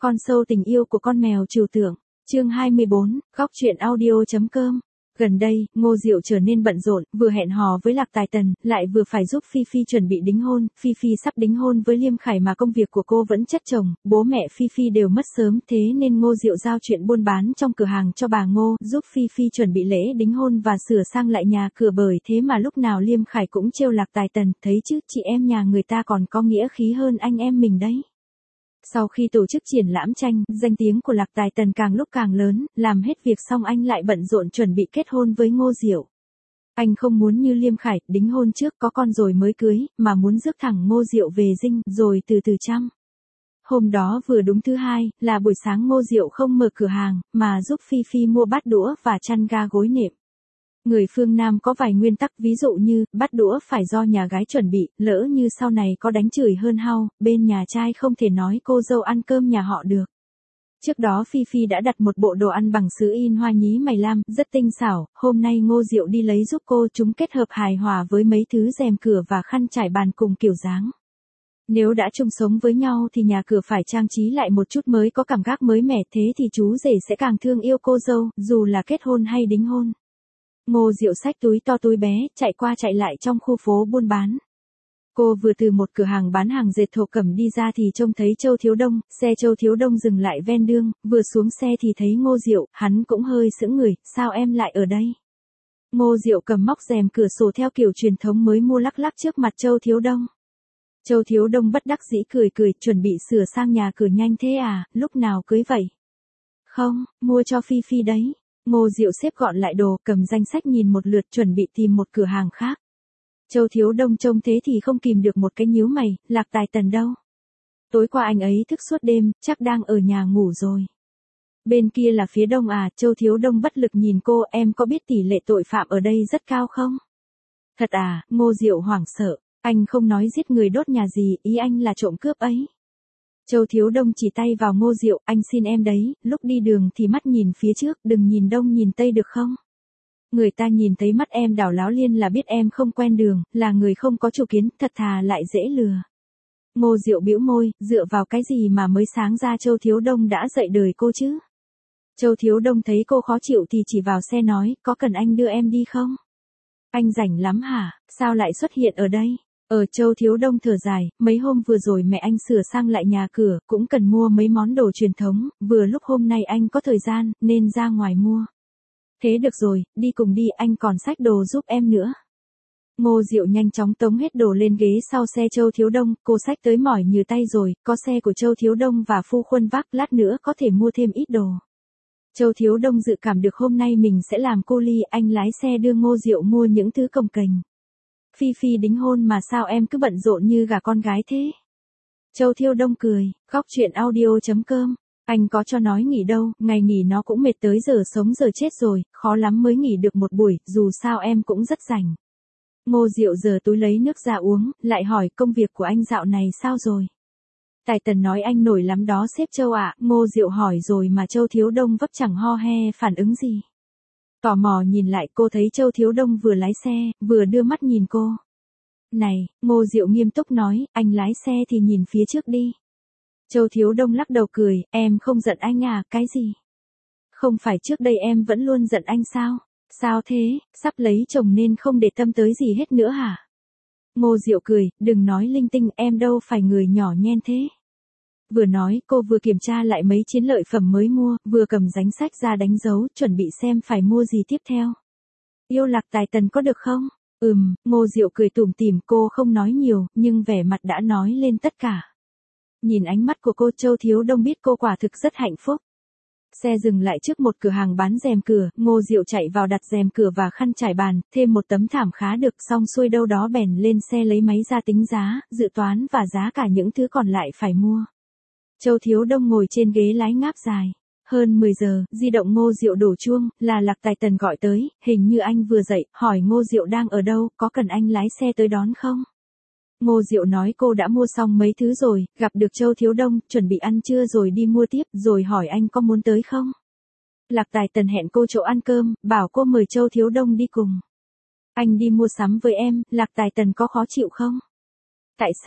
Con sâu tình yêu của con mèo trừu tượng. Chương 24, góc truyện audio.com. Gần đây, Ngô Diệu trở nên bận rộn, vừa hẹn hò với Lạc Tài Tần, lại vừa phải giúp Phi Phi chuẩn bị đính hôn. Phi Phi sắp đính hôn với Liêm Khải mà công việc của cô vẫn chất chồng, bố mẹ Phi Phi đều mất sớm, thế nên Ngô Diệu giao chuyện buôn bán trong cửa hàng cho bà Ngô, giúp Phi Phi chuẩn bị lễ đính hôn và sửa sang lại nhà cửa, bởi thế mà lúc nào Liêm Khải cũng trêu Lạc Tài Tần, thấy chứ, chị em nhà người ta còn có nghĩa khí hơn anh em mình đấy. Sau khi tổ chức triển lãm tranh, danh tiếng của Lạc Tài Tần càng lúc càng lớn, làm hết việc xong anh lại bận rộn chuẩn bị kết hôn với Ngô Diệu. Anh không muốn như Liêm Khải, đính hôn trước có con rồi mới cưới, mà muốn rước thẳng Ngô Diệu về dinh, rồi từ từ chăm. Hôm đó vừa đúng thứ hai, là buổi sáng, Ngô Diệu không mở cửa hàng, mà giúp Phi Phi mua bát đũa và chăn ga gối nệm. Người phương Nam có vài nguyên tắc, ví dụ như, bát đũa phải do nhà gái chuẩn bị, lỡ như sau này có đánh chửi hơn hao, bên nhà trai không thể nói cô dâu ăn cơm nhà họ được. Trước đó Phi Phi đã đặt một bộ đồ ăn bằng sứ in hoa nhí mày lam, rất tinh xảo, hôm nay Ngô Diệu đi lấy giúp cô, chúng kết hợp hài hòa với mấy thứ rèm cửa và khăn trải bàn cùng kiểu dáng. Nếu đã chung sống với nhau thì nhà cửa phải trang trí lại một chút mới có cảm giác mới mẻ, thế thì chú rể sẽ càng thương yêu cô dâu, dù là kết hôn hay đính hôn. Ngô Diệu xách túi to túi bé, chạy qua chạy lại trong khu phố buôn bán. Cô vừa từ một cửa hàng bán hàng dệt thổ cẩm đi ra thì trông thấy Châu Thiếu Đông, xe Châu Thiếu Đông dừng lại ven đường, vừa xuống xe thì thấy Ngô Diệu, hắn cũng hơi sững người, sao em lại ở đây? Ngô Diệu cầm móc rèm cửa sổ theo kiểu truyền thống mới mua lắc lắc trước mặt Châu Thiếu Đông. Châu Thiếu Đông bất đắc dĩ cười cười, chuẩn bị sửa sang nhà cửa nhanh thế à, lúc nào cưới vậy? Không, mua cho Phi Phi đấy. Ngô Diệu xếp gọn lại đồ, cầm danh sách nhìn một lượt, chuẩn bị tìm một cửa hàng khác. Châu Thiếu Đông trông thế thì không kìm được một cái nhíu mày, Lạc Tài Tần đâu? Tối qua anh ấy thức suốt đêm, chắc đang ở nhà ngủ rồi. Bên kia là phía đông à? Châu Thiếu Đông bất lực nhìn cô, em có biết tỷ lệ tội phạm ở đây rất cao không? Thật à? Ngô Diệu hoảng sợ, anh không nói giết người đốt nhà gì, ý anh là trộm cướp ấy. Châu Thiếu Đông chỉ tay vào Ngô Diệu, anh xin em đấy, lúc đi đường thì mắt nhìn phía trước, đừng nhìn đông nhìn tây được không? Người ta nhìn thấy mắt em đảo láo liên là biết em không quen đường, là người không có chủ kiến, thật thà lại dễ lừa. Ngô Diệu bĩu môi, dựa vào cái gì mà mới sáng ra Châu Thiếu Đông đã dạy đời cô chứ? Châu Thiếu Đông thấy cô khó chịu thì chỉ vào xe nói, có cần anh đưa em đi không? Anh rảnh lắm hả, sao lại xuất hiện ở đây? Châu Thiếu Đông thở dài, mấy hôm vừa rồi mẹ anh sửa sang lại nhà cửa, cũng cần mua mấy món đồ truyền thống, vừa lúc hôm nay anh có thời gian, nên ra ngoài mua. Thế được rồi, đi cùng đi, anh còn xách đồ giúp em nữa. Ngô Diệu nhanh chóng tống hết đồ lên ghế sau xe Châu Thiếu Đông, cô xách tới mỏi như tay rồi, có xe của Châu Thiếu Đông và phu khuân vác, lát nữa có thể mua thêm ít đồ. Châu Thiếu Đông dự cảm được hôm nay mình sẽ làm cô ly, anh lái xe đưa Ngô Diệu mua những thứ cồng kềnh. Phi Phi đính hôn mà sao em cứ bận rộn như gà con gái thế? Châu Thiếu Đông cười, góc truyện audio.com. Anh có cho nói nghỉ đâu, ngày nghỉ nó cũng mệt tới giờ sống giờ chết rồi, khó lắm mới nghỉ được một buổi, dù sao em cũng rất rảnh. Ngô Diệu giở túi lấy nước ra uống, lại hỏi công việc của anh dạo này sao rồi? Tài Tần nói anh nổi lắm đó sếp Châu ạ. Ngô Diệu hỏi rồi mà Châu Thiếu Đông vấp chẳng ho he phản ứng gì. Tò mò nhìn lại, cô thấy Châu Thiếu Đông vừa lái xe, vừa đưa mắt nhìn cô. Này, Ngô Diệu nghiêm túc nói, anh lái xe thì nhìn phía trước đi. Châu Thiếu Đông lắc đầu cười, em không giận anh à, cái gì? Không phải trước đây em vẫn luôn giận anh sao? Sao thế, sắp lấy chồng nên không để tâm tới gì hết nữa hả? Ngô Diệu cười, đừng nói linh tinh, em đâu phải người nhỏ nhen thế. Vừa nói, cô vừa kiểm tra lại mấy chiến lợi phẩm mới mua, vừa cầm danh sách ra đánh dấu, chuẩn bị xem phải mua gì tiếp theo. Yêu Lạc Tài Tần có được không? Ngô Diệu cười tủm tỉm, cô không nói nhiều, nhưng vẻ mặt đã nói lên tất cả. Nhìn ánh mắt của cô, Châu Thiếu Đông biết cô quả thực rất hạnh phúc. Xe dừng lại trước một cửa hàng bán rèm cửa, Ngô Diệu chạy vào đặt rèm cửa và khăn trải bàn, thêm một tấm thảm khá được, xong xuôi đâu đó bèn lên xe lấy máy ra tính giá, dự toán và giá cả những thứ còn lại phải mua. Châu Thiếu Đông ngồi trên ghế lái ngáp dài. Hơn 10 giờ, di động Ngô Diệu đổ chuông, là Lạc Tài Tần gọi tới, hình như anh vừa dậy, hỏi Ngô Diệu đang ở đâu, có cần anh lái xe tới đón không? Ngô Diệu nói cô đã mua xong mấy thứ rồi, gặp được Châu Thiếu Đông, chuẩn bị ăn trưa rồi đi mua tiếp, rồi hỏi anh có muốn tới không? Lạc Tài Tần hẹn cô chỗ ăn cơm, bảo cô mời Châu Thiếu Đông đi cùng. Anh đi mua sắm với em, Lạc Tài Tần có khó chịu không? Tại sao,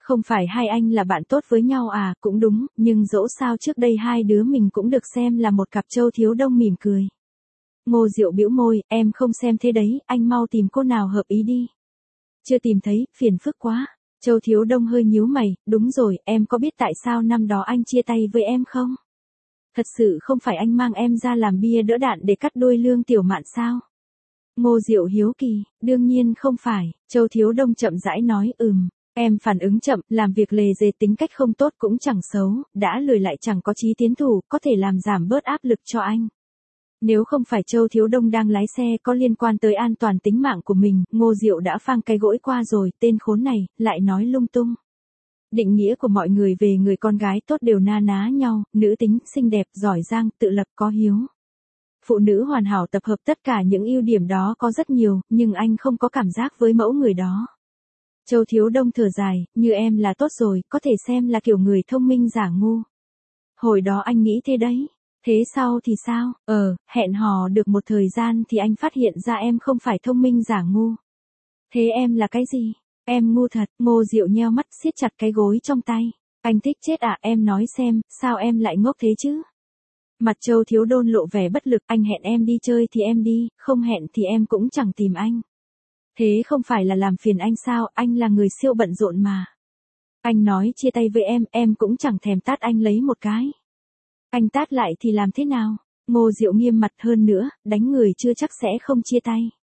Không phải hai anh là bạn tốt với nhau à, cũng đúng, nhưng dẫu sao trước đây hai đứa mình cũng được xem là một cặp. Châu Thiếu Đông mỉm cười. Ngô Diệu bĩu môi, em không xem thế đấy, anh mau tìm cô nào hợp ý đi. Chưa tìm thấy, phiền phức quá. Châu Thiếu Đông hơi nhíu mày, đúng rồi, em có biết tại sao năm đó anh chia tay với em không? Thật sự không phải anh mang em ra làm bia đỡ đạn để cắt đuôi Lương Tiểu Mạn sao? Ngô Diệu hiếu kỳ, đương nhiên không phải. Châu Thiếu Đông chậm rãi nói, em phản ứng chậm, làm việc lề dề, tính cách không tốt cũng chẳng xấu, đã lười lại chẳng có chí tiến thủ, có thể làm giảm bớt áp lực cho anh. Nếu không phải Châu Thiếu Đông đang lái xe có liên quan tới an toàn tính mạng của mình, Ngô Diệu đã phang cái gỗi qua rồi, tên khốn này, lại nói lung tung. Định nghĩa của mọi người về người con gái tốt đều na ná nhau, nữ tính, xinh đẹp, giỏi giang, tự lập, có hiếu. Phụ nữ hoàn hảo tập hợp tất cả những ưu điểm đó có rất nhiều, nhưng anh không có cảm giác với mẫu người đó. Châu Thiếu Đông thở dài, như em là tốt rồi, có thể xem là kiểu người thông minh giả ngu. Hồi đó anh nghĩ thế đấy. Thế sau thì sao? Hẹn hò được một thời gian thì anh phát hiện ra em không phải thông minh giả ngu. Thế em là cái gì? Em ngu thật. Ngô Diệu nheo mắt siết chặt cái gối trong tay. Anh thích chết à, em nói xem, sao em lại ngốc thế chứ? Mặt Châu Thiếu Đôn lộ vẻ bất lực, anh hẹn em đi chơi thì em đi, không hẹn thì em cũng chẳng tìm anh. Thế không phải là làm phiền anh sao, anh là người siêu bận rộn mà. Anh nói chia tay với em cũng chẳng thèm tát anh lấy một cái. Anh tát lại thì làm thế nào? Ngô Diệu nghiêm mặt, hơn nữa, đánh người chưa chắc sẽ không chia tay.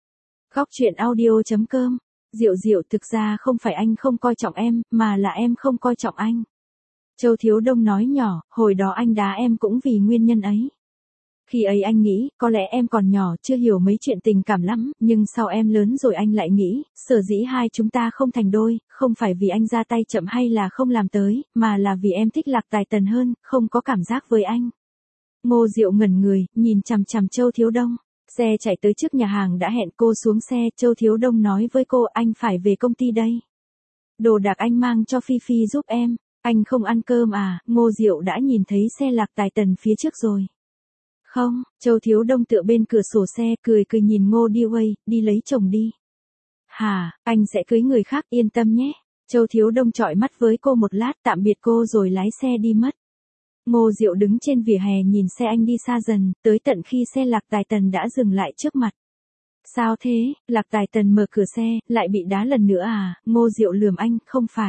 Góc truyện audio.com. Diệu thực ra không phải anh không coi trọng em, mà là em không coi trọng anh. Châu Thiếu Đông nói nhỏ, hồi đó anh đá em cũng vì nguyên nhân ấy. Khi ấy anh nghĩ, có lẽ em còn nhỏ chưa hiểu mấy chuyện tình cảm lắm, nhưng sau em lớn rồi anh lại nghĩ, sở dĩ hai chúng ta không thành đôi, không phải vì anh ra tay chậm hay là không làm tới, mà là vì em thích Lạc Tài Tần hơn, không có cảm giác với anh. Ngô Diệu ngẩn người, nhìn chằm chằm Châu Thiếu Đông. Xe chạy tới trước nhà hàng đã hẹn cô xuống xe, Châu Thiếu Đông nói với cô, anh phải về công ty đây. Đồ đạc anh mang cho Phi Phi giúp em. Anh không ăn cơm à? Ngô Diệu đã nhìn thấy xe Lạc Tài Tần phía trước rồi. Không, Châu Thiếu Đông tựa bên cửa sổ xe, cười nhìn Ngô Đi Uây, đi lấy chồng đi. Hả, anh sẽ cưới người khác, yên tâm nhé. Châu Thiếu Đông trọi mắt với cô một lát, tạm biệt cô rồi lái xe đi mất. Ngô Diệu đứng trên vỉa hè nhìn xe anh đi xa dần, tới tận khi xe Lạc Tài Tần đã dừng lại trước mặt. Sao thế? Lạc Tài Tần mở cửa xe, lại bị đá lần nữa à? Ngô Diệu lườm anh, không phải.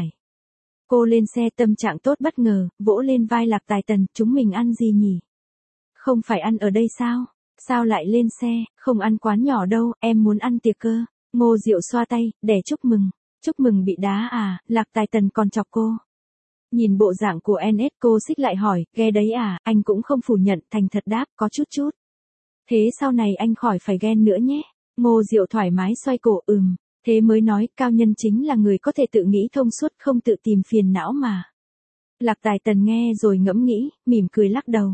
Cô lên xe tâm trạng tốt bất ngờ, vỗ lên vai Lạc Tài Tần, chúng mình ăn gì nhỉ? Không phải ăn ở đây sao? Sao lại lên xe, không ăn quán nhỏ đâu, em muốn ăn tiệc cơ. Ngô Diệu xoa tay, để chúc mừng. Chúc mừng bị đá à, Lạc Tài Tần còn chọc cô. Nhìn bộ dạng của NS cô xích lại hỏi, ghe đấy à, anh cũng không phủ nhận, thành thật đáp, có chút. Thế sau này anh khỏi phải ghen nữa nhé. Ngô Diệu thoải mái xoay cổ, thế mới nói, cao nhân chính là người có thể tự nghĩ thông suốt, không tự tìm phiền não mà. Lạc Tài Tần nghe rồi ngẫm nghĩ, mỉm cười lắc đầu.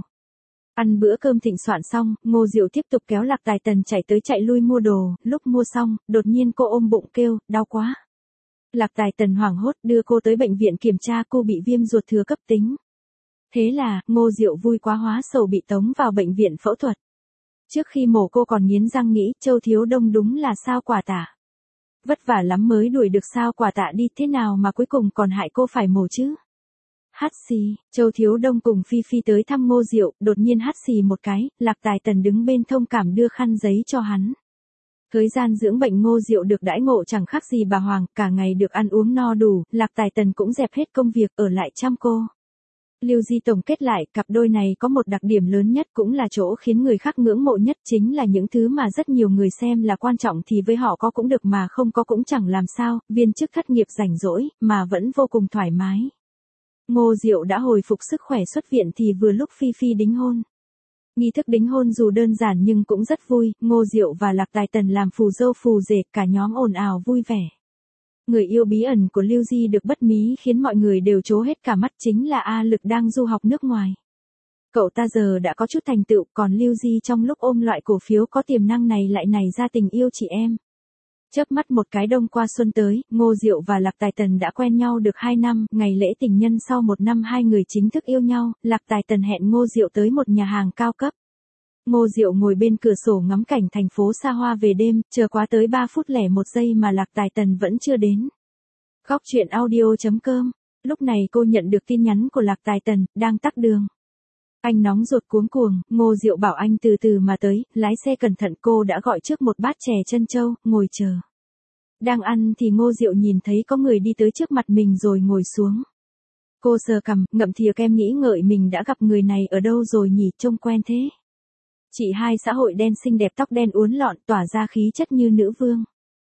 Ăn bữa cơm thịnh soạn xong, Ngô Diệu tiếp tục kéo Lạc Tài Tần chạy tới chạy lui mua đồ, lúc mua xong, đột nhiên cô ôm bụng kêu, đau quá. Lạc Tài Tần hoảng hốt đưa cô tới bệnh viện kiểm tra, cô bị viêm ruột thừa cấp tính. Thế là, Ngô Diệu vui quá hóa sầu bị tống vào bệnh viện phẫu thuật. Trước khi mổ cô còn nghiến răng nghĩ, Châu Thiếu Đông đúng là sao quả tạ. Vất vả lắm mới đuổi được sao quả tạ đi, thế nào mà cuối cùng còn hại cô phải mổ chứ. Hắt xì, Châu Thiếu Đông cùng Phi Phi tới thăm Ngô Diệu, đột nhiên hắt xì một cái, Lạc Tài Tần đứng bên thông cảm đưa khăn giấy cho hắn. Thời gian dưỡng bệnh Ngô Diệu được đãi ngộ chẳng khác gì bà Hoàng, cả ngày được ăn uống no đủ, Lạc Tài Tần cũng dẹp hết công việc ở lại chăm cô. Lưu Di tổng kết lại, cặp đôi này có một đặc điểm lớn nhất cũng là chỗ khiến người khác ngưỡng mộ nhất, chính là những thứ mà rất nhiều người xem là quan trọng thì với họ có cũng được mà không có cũng chẳng làm sao, viên chức thất nghiệp rảnh rỗi, mà vẫn vô cùng thoải mái. Ngô Diệu đã hồi phục sức khỏe xuất viện thì vừa lúc Phi Phi đính hôn. Nghi thức đính hôn dù đơn giản nhưng cũng rất vui, Ngô Diệu và Lạc Tài Tần làm phù dâu phù rể, cả nhóm ồn ào vui vẻ. Người yêu bí ẩn của Lưu Di được bất mí khiến mọi người đều trố hết cả mắt, chính là A Lực đang du học nước ngoài. Cậu ta giờ đã có chút thành tựu, còn Lưu Di trong lúc ôm loại cổ phiếu có tiềm năng này lại nảy ra tình yêu chị em. Chớp mắt một cái đông qua xuân tới, Ngô Diệu và Lạc Tài Tần đã quen nhau được 2 năm, ngày lễ tình nhân sau 1 năm hai người chính thức yêu nhau, Lạc Tài Tần hẹn Ngô Diệu tới một nhà hàng cao cấp. Ngô Diệu ngồi bên cửa sổ ngắm cảnh thành phố xa hoa về đêm, chờ quá tới 3 phút lẻ 1 giây mà Lạc Tài Tần vẫn chưa đến. Góc truyện audio.com. Lúc này cô nhận được tin nhắn của Lạc Tài Tần, đang tắc đường. Anh nóng ruột cuống cuồng, Ngô Diệu bảo anh từ từ mà tới, lái xe cẩn thận. Cô đã gọi trước một bát chè trân châu, ngồi chờ. Đang ăn thì Ngô Diệu nhìn thấy có người đi tới trước mặt mình rồi ngồi xuống. Cô sờ cằm, ngậm thìa kem nghĩ ngợi mình đã gặp người này ở đâu rồi nhỉ, trông quen thế. Chị hai xã hội đen xinh đẹp, tóc đen uốn lọn, tỏa ra khí chất như nữ vương.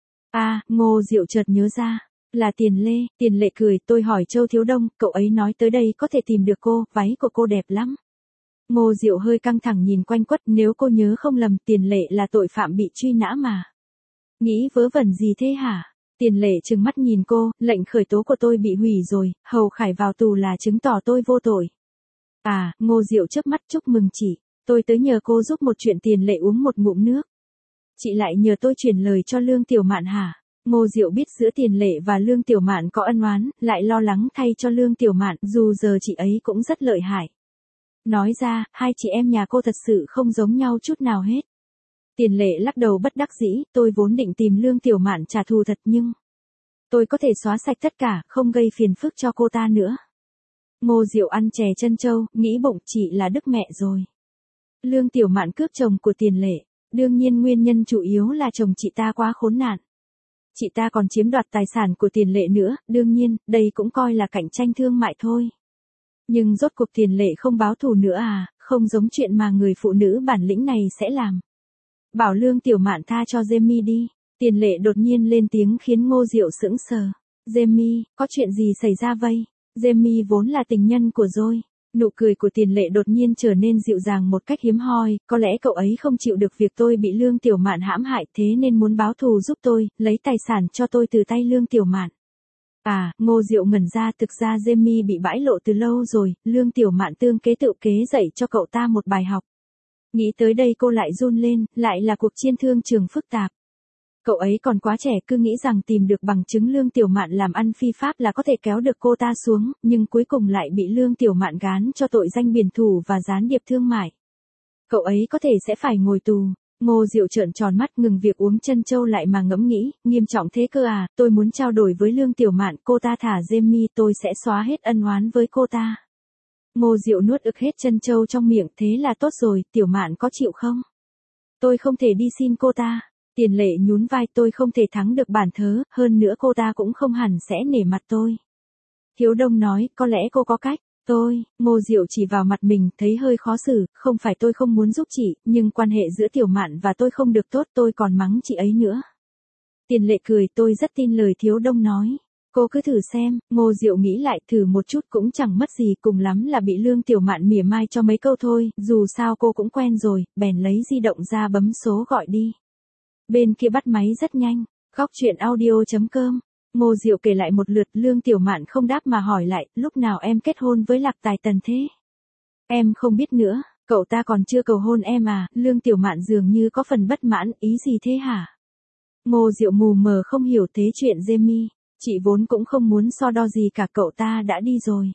Ngô Diệu chợt nhớ ra, là Tiền Lệ cười, tôi hỏi Châu Thiếu Đông, cậu ấy nói tới đây có thể tìm được cô, váy của cô đẹp lắm. Ngô Diệu hơi căng thẳng nhìn quanh quất, nếu cô nhớ không lầm Tiền Lệ là tội phạm bị truy nã mà. Nghĩ vớ vẩn gì thế hả? Tiền Lệ trừng mắt nhìn cô, lệnh khởi tố của tôi bị hủy rồi, Hầu Khải vào tù là chứng tỏ tôi vô tội. Ngô Diệu chớp mắt, chúc mừng chị, tôi tới nhờ cô giúp một chuyện. Tiền Lệ uống một ngụm nước. Chị lại nhờ tôi chuyển lời cho Lương Tiểu Mạn hả? Ngô Diệu biết giữa Tiền Lệ và Lương Tiểu Mạn có ân oán, lại lo lắng thay cho Lương Tiểu Mạn, dù giờ chị ấy cũng rất lợi hại. Nói ra, hai chị em nhà cô thật sự không giống nhau chút nào hết. Tiền Lệ lắc đầu bất đắc dĩ, tôi vốn định tìm Lương Tiểu Mạn trả thù thật nhưng tôi có thể xóa sạch tất cả, không gây phiền phức cho cô ta nữa. Ngô Diệu ăn chè trân châu, nghĩ bụng chị là đức mẹ rồi. Lương Tiểu Mạn cướp chồng của Tiền Lệ, đương nhiên nguyên nhân chủ yếu là chồng chị ta quá khốn nạn. Chị ta còn chiếm đoạt tài sản của Tiền Lệ nữa, đương nhiên, đây cũng coi là cạnh tranh thương mại thôi. Nhưng rốt cuộc Tiền Lệ không báo thù nữa không giống chuyện mà người phụ nữ bản lĩnh này sẽ làm. Bảo Lương Tiểu Mạn tha cho Jamie đi. Tiền Lệ đột nhiên lên tiếng khiến Ngô Diệu sững sờ. Jamie, có chuyện gì xảy ra vậy? Jamie vốn là tình nhân của Joy. Nụ cười của Tiền Lệ đột nhiên trở nên dịu dàng một cách hiếm hoi, có lẽ cậu ấy không chịu được việc tôi bị Lương Tiểu Mạn hãm hại, thế nên muốn báo thù giúp tôi, lấy tài sản cho tôi từ tay Lương Tiểu Mạn. Ngô Diệu ngẩn ra, thực ra Jamie bị bãi lộ từ lâu rồi, Lương Tiểu Mạn tương kế tự kế dạy cho cậu ta một bài học. Nghĩ tới đây cô lại run lên, lại là cuộc chiên thương trường phức tạp. Cậu ấy còn quá trẻ, cứ nghĩ rằng tìm được bằng chứng Lương Tiểu Mạn làm ăn phi pháp là có thể kéo được cô ta xuống, nhưng cuối cùng lại bị Lương Tiểu Mạn gán cho tội danh biển thủ và gián điệp thương mại. Cậu ấy có thể sẽ phải ngồi tù. Ngô Diệu trợn tròn mắt, ngừng việc uống trân châu lại mà ngẫm nghĩ, nghiêm trọng thế cơ tôi muốn trao đổi với Lương Tiểu Mạn, cô ta thả Jamie tôi sẽ xóa hết ân oán với cô ta. Ngô Diệu nuốt ực hết trân châu trong miệng, thế là tốt rồi, Tiểu Mạn có chịu không? Tôi không thể đi xin cô ta. Tiền Lệ nhún vai, tôi không thể thắng được bản thớ, hơn nữa cô ta cũng không hẳn sẽ nể mặt tôi. Thiếu Đông nói, có lẽ cô có cách. Ngô Diệu chỉ vào mặt mình, thấy hơi khó xử, không phải tôi không muốn giúp chị, nhưng quan hệ giữa Tiểu Mạn và tôi không được tốt, tôi còn mắng chị ấy nữa. Tiền Lệ cười, tôi rất tin lời Thiếu Đông nói. Cô cứ thử xem. Ngô Diệu nghĩ lại, thử một chút cũng chẳng mất gì, cùng lắm là bị Lương Tiểu Mạn mỉa mai cho mấy câu thôi, dù sao cô cũng quen rồi, bèn lấy di động ra bấm số gọi đi. Bên kia bắt máy rất nhanh. Góc truyện audio.com. Ngô Diệu kể lại một lượt, Lương Tiểu Mạn không đáp mà hỏi lại, lúc nào em kết hôn với Lạc Tài Tần thế? Em không biết nữa, cậu ta còn chưa cầu hôn em Lương Tiểu Mạn dường như có phần bất mãn, ý gì thế hả? Ngô Diệu mù mờ không hiểu, thế chuyện Jamie, chị vốn cũng không muốn so đo gì cả, cậu ta đã đi rồi.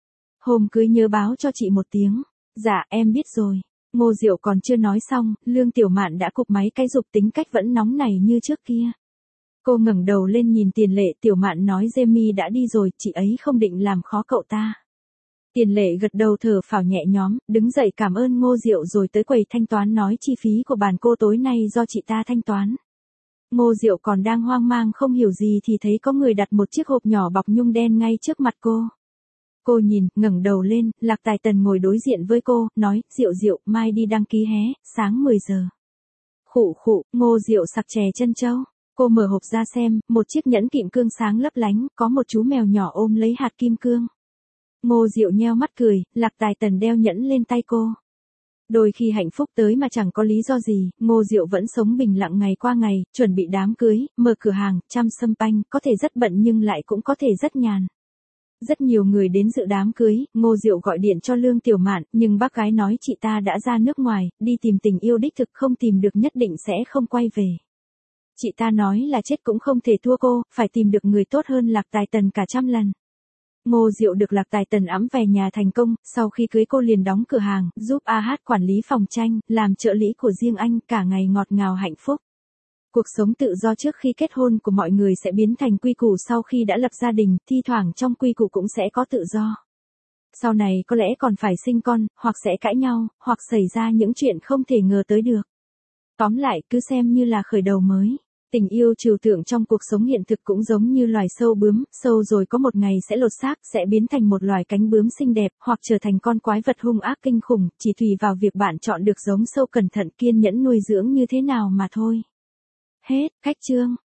Hôm cưới nhớ báo cho chị một tiếng. Dạ, em biết rồi. Ngô Diệu còn chưa nói xong, Lương Tiểu Mạn đã cụp máy, cái dục tính cách vẫn nóng này như trước kia. Cô ngẩng đầu lên nhìn Tiền Lệ, Tiểu Mạn nói Jamie đã đi rồi, chị ấy không định làm khó cậu ta. Tiền Lệ gật đầu thở phào nhẹ nhõm, đứng dậy cảm ơn Ngô Diệu rồi tới quầy thanh toán nói chi phí của bàn cô tối nay do chị ta thanh toán. Ngô Diệu còn đang hoang mang không hiểu gì thì thấy có người đặt một chiếc hộp nhỏ bọc nhung đen ngay trước mặt cô. Cô nhìn, ngẩng đầu lên, Lạc Tài Tần ngồi đối diện với cô, nói, Diệu, mai đi đăng ký hé, sáng 10 giờ. Ngô Diệu sặc chè trân châu. Cô mở hộp ra xem, một chiếc nhẫn kim cương sáng lấp lánh, có một chú mèo nhỏ ôm lấy hạt kim cương. Ngô Diệu nheo mắt cười, Lạc Tài Tần đeo nhẫn lên tay cô. Đôi khi hạnh phúc tới mà chẳng có lý do gì, Ngô Diệu vẫn sống bình lặng ngày qua ngày, chuẩn bị đám cưới, mở cửa hàng, chăm sâm panh, có thể rất bận nhưng lại cũng có thể rất nhàn. Rất nhiều người đến dự đám cưới, Ngô Diệu gọi điện cho Lương Tiểu Mạn, nhưng bác gái nói chị ta đã ra nước ngoài, đi tìm tình yêu đích thực, không tìm được nhất định sẽ không quay về. Chị ta nói là chết cũng không thể thua cô, phải tìm được người tốt hơn Lạc Tài Tần cả trăm lần. Ngô Diệu được Lạc Tài Tần ẵm về nhà thành công, sau khi cưới cô liền đóng cửa hàng, giúp AH quản lý phòng tranh, làm trợ lý của riêng anh, cả ngày ngọt ngào hạnh phúc. Cuộc sống tự do trước khi kết hôn của mọi người sẽ biến thành quy củ sau khi đã lập gia đình, thi thoảng trong quy củ cũng sẽ có tự do. Sau này có lẽ còn phải sinh con, hoặc sẽ cãi nhau, hoặc xảy ra những chuyện không thể ngờ tới được. Tóm lại, cứ xem như là khởi đầu mới. Tình yêu trừu tượng trong cuộc sống hiện thực cũng giống như loài sâu bướm, sâu rồi có một ngày sẽ lột xác, sẽ biến thành một loài cánh bướm xinh đẹp, hoặc trở thành con quái vật hung ác kinh khủng, chỉ tùy vào việc bạn chọn được giống sâu cẩn thận kiên nhẫn nuôi dưỡng như thế nào mà thôi. Hết, cách chương.